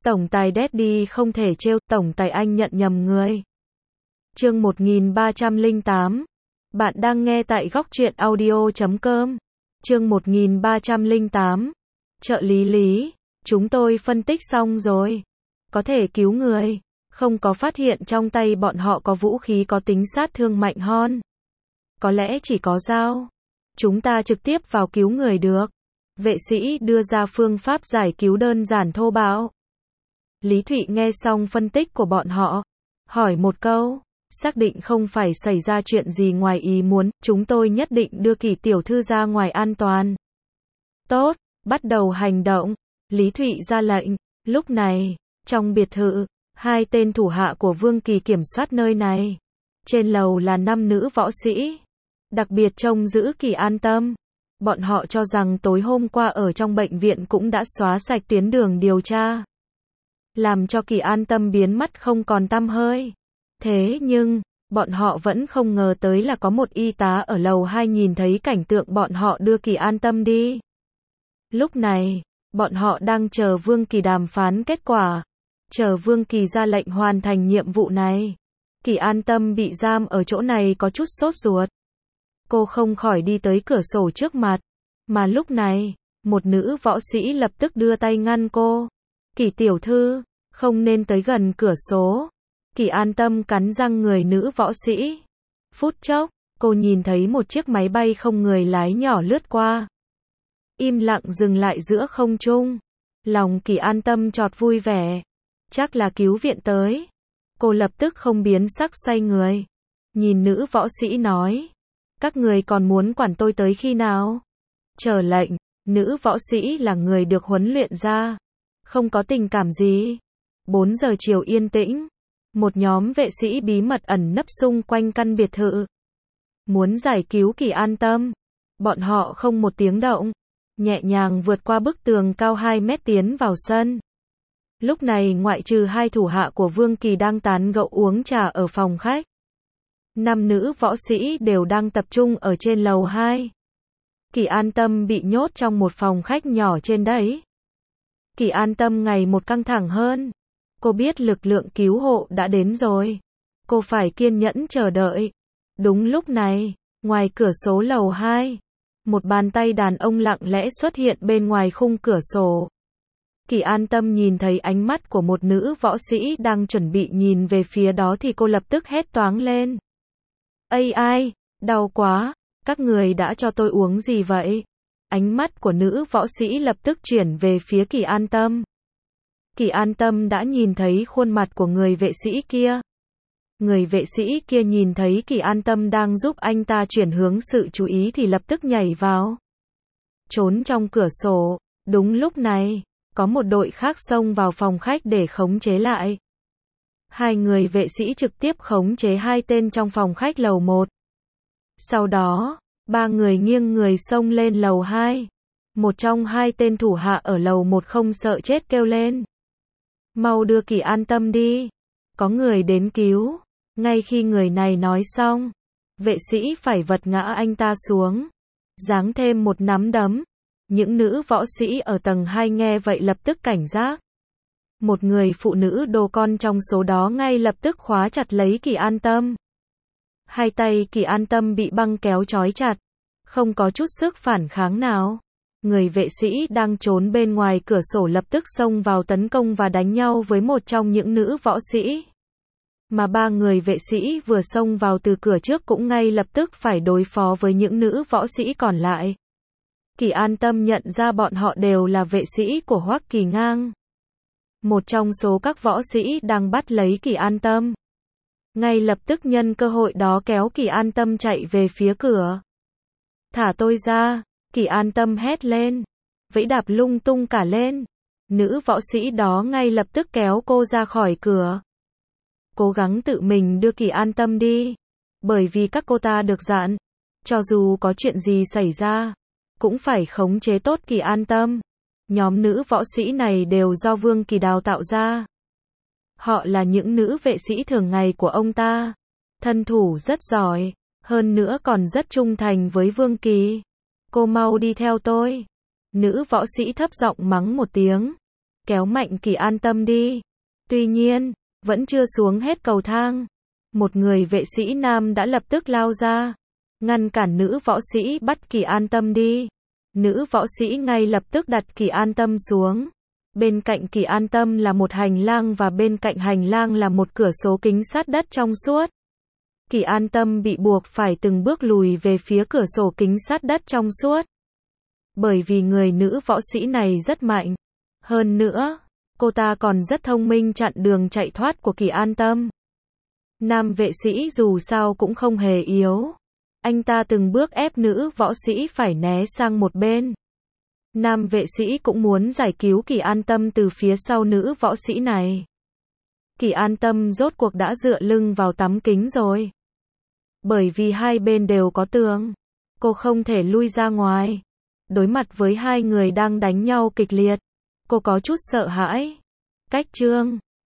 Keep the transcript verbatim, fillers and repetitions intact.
Tổng tài Daddy không thể trêu, tổng tài anh nhận nhầm người. Chương một nghìn ba trăm lẻ tám. Bạn đang nghe tại góc truyện audio chấm com. Chương một nghìn ba trăm lẻ tám. Trợ lý Lý, chúng tôi phân tích xong rồi. Có thể cứu người. Không có phát hiện trong tay bọn họ có vũ khí có tính sát thương mạnh hơn. Có lẽ chỉ có dao. Chúng ta trực tiếp vào cứu người được. Vệ sĩ đưa ra phương pháp giải cứu đơn giản thô bạo. Lý Thụy nghe xong phân tích của bọn họ. Hỏi một câu. Xác định không phải xảy ra chuyện gì ngoài ý muốn, chúng tôi nhất định đưa Kỳ tiểu thư ra ngoài an toàn. Tốt, bắt đầu hành động. Lý Thụy ra lệnh. Lúc này, trong biệt thự, hai tên thủ hạ của Vương Kỳ kiểm soát nơi này. Trên lầu là năm nữ võ sĩ. Đặc biệt trông giữ Kỳ an tâm. Bọn họ cho rằng tối hôm qua ở trong bệnh viện cũng đã xóa sạch tuyến đường điều tra. Làm cho Kỳ an tâm biến mất không còn tăm hơi. Thế nhưng, bọn họ vẫn không ngờ tới là có một y tá ở lầu hai nhìn thấy cảnh tượng bọn họ đưa Kỳ an tâm đi. Lúc này, bọn họ đang chờ Vương Kỳ đàm phán kết quả. Chờ Vương Kỳ ra lệnh hoàn thành nhiệm vụ này. Kỳ an tâm bị giam ở chỗ này có chút sốt ruột. Cô không khỏi đi tới cửa sổ trước mặt. Mà lúc này, một nữ võ sĩ lập tức đưa tay ngăn cô. Kỳ tiểu thư, không nên tới gần cửa sổ. Kỳ an tâm cắn răng người nữ võ sĩ. Phút chốc, cô nhìn thấy một chiếc máy bay không người lái nhỏ lướt qua. Im lặng dừng lại giữa không trung. Lòng Kỳ an tâm chợt vui vẻ. Chắc là cứu viện tới. Cô lập tức không biến sắc xoay người. Nhìn nữ võ sĩ nói. Các người còn muốn quản tôi tới khi nào? Chờ lệnh, nữ võ sĩ là người được huấn luyện ra. Không có tình cảm gì. bốn giờ chiều yên tĩnh. Một nhóm vệ sĩ bí mật ẩn nấp xung quanh căn biệt thự. Muốn giải cứu Kỳ an tâm. Bọn họ không một tiếng động. Nhẹ nhàng vượt qua bức tường cao hai mét tiến vào sân. Lúc này ngoại trừ hai thủ hạ của Vương Kỳ đang tán gẫu uống trà ở phòng khách. Năm nữ võ sĩ đều đang tập trung ở trên lầu hai. Kỳ an tâm bị nhốt trong một phòng khách nhỏ trên đấy. Kỳ an tâm ngày một căng thẳng hơn. Cô biết lực lượng cứu hộ đã đến rồi. Cô phải kiên nhẫn chờ đợi. Đúng lúc này, ngoài cửa sổ lầu hai, một bàn tay đàn ông lặng lẽ xuất hiện bên ngoài khung cửa sổ. Kỳ an tâm nhìn thấy ánh mắt của một nữ võ sĩ đang chuẩn bị nhìn về phía đó thì cô lập tức hét toáng lên. Ây ai, đau quá, các người đã cho tôi uống gì vậy? Ánh mắt của nữ võ sĩ lập tức chuyển về phía Kỳ an tâm. Kỳ an tâm đã nhìn thấy khuôn mặt của người vệ sĩ kia. Người vệ sĩ kia nhìn thấy Kỳ an tâm đang giúp anh ta chuyển hướng sự chú ý thì lập tức nhảy vào. Trốn trong cửa sổ. Đúng lúc này, có một đội khác xông vào phòng khách để khống chế lại. Hai người vệ sĩ trực tiếp khống chế hai tên trong phòng khách lầu một. Sau đó, ba người nghiêng người xông lên lầu hai. Một trong hai tên thủ hạ ở lầu một không sợ chết kêu lên. Mau đưa Kỳ an tâm đi. Có người đến cứu. Ngay khi người này nói xong, vệ sĩ phải vật ngã anh ta xuống. Giáng thêm một nắm đấm. Những nữ võ sĩ ở tầng hai nghe vậy lập tức cảnh giác. Một người phụ nữ đồ con trong số đó ngay lập tức khóa chặt lấy Kỳ an tâm. Hai tay Kỳ an tâm bị băng kéo trói chặt. Không có chút sức phản kháng nào. Người vệ sĩ đang trốn bên ngoài cửa sổ lập tức xông vào tấn công và đánh nhau với một trong những nữ võ sĩ. Mà ba người vệ sĩ vừa xông vào từ cửa trước cũng ngay lập tức phải đối phó với những nữ võ sĩ còn lại. Kỳ an tâm nhận ra bọn họ đều là vệ sĩ của Hoắc Kỳ Ngang. Một trong số các võ sĩ đang bắt lấy Kỳ an tâm. Ngay lập tức nhân cơ hội đó kéo Kỳ an tâm chạy về phía cửa. Thả tôi ra, Kỳ an tâm hét lên. Vẫy đạp lung tung cả lên. Nữ võ sĩ đó ngay lập tức kéo cô ra khỏi cửa. Cố gắng tự mình đưa Kỳ an tâm đi. Bởi vì các cô ta được dặn. Cho dù có chuyện gì xảy ra, cũng phải khống chế tốt Kỳ an tâm. Nhóm nữ võ sĩ này đều do Vương Kỳ đào tạo ra. Họ là những nữ vệ sĩ thường ngày của ông ta. Thân thủ rất giỏi. Hơn nữa còn rất trung thành với Vương Kỳ. Cô mau đi theo tôi. Nữ võ sĩ thấp giọng mắng một tiếng. kéo mạnh Kỳ An Tâm đi. Tuy nhiên, vẫn chưa xuống hết cầu thang, một người vệ sĩ nam đã lập tức lao ra, ngăn cản nữ võ sĩ bắt Kỳ An Tâm đi. Nữ võ sĩ ngay lập tức đặt Kỳ An Tâm xuống. Bên cạnh Kỳ An Tâm là một hành lang và bên cạnh hành lang là một cửa sổ kính sát đất trong suốt. Kỳ An Tâm bị buộc phải từng bước lùi về phía cửa sổ kính sát đất trong suốt. Bởi vì người nữ võ sĩ này rất mạnh. Hơn nữa, cô ta còn rất thông minh chặn đường chạy thoát của Kỳ An Tâm. Nam vệ sĩ dù sao cũng không hề yếu. Anh ta từng bước ép nữ võ sĩ phải né sang một bên. Nam vệ sĩ cũng muốn giải cứu Kỳ An Tâm từ phía sau nữ võ sĩ này. Kỳ An Tâm rốt cuộc đã dựa lưng vào tấm kính rồi. Bởi vì hai bên đều có tường, cô không thể lui ra ngoài. Đối mặt với hai người đang đánh nhau kịch liệt, cô có chút sợ hãi. Cách chương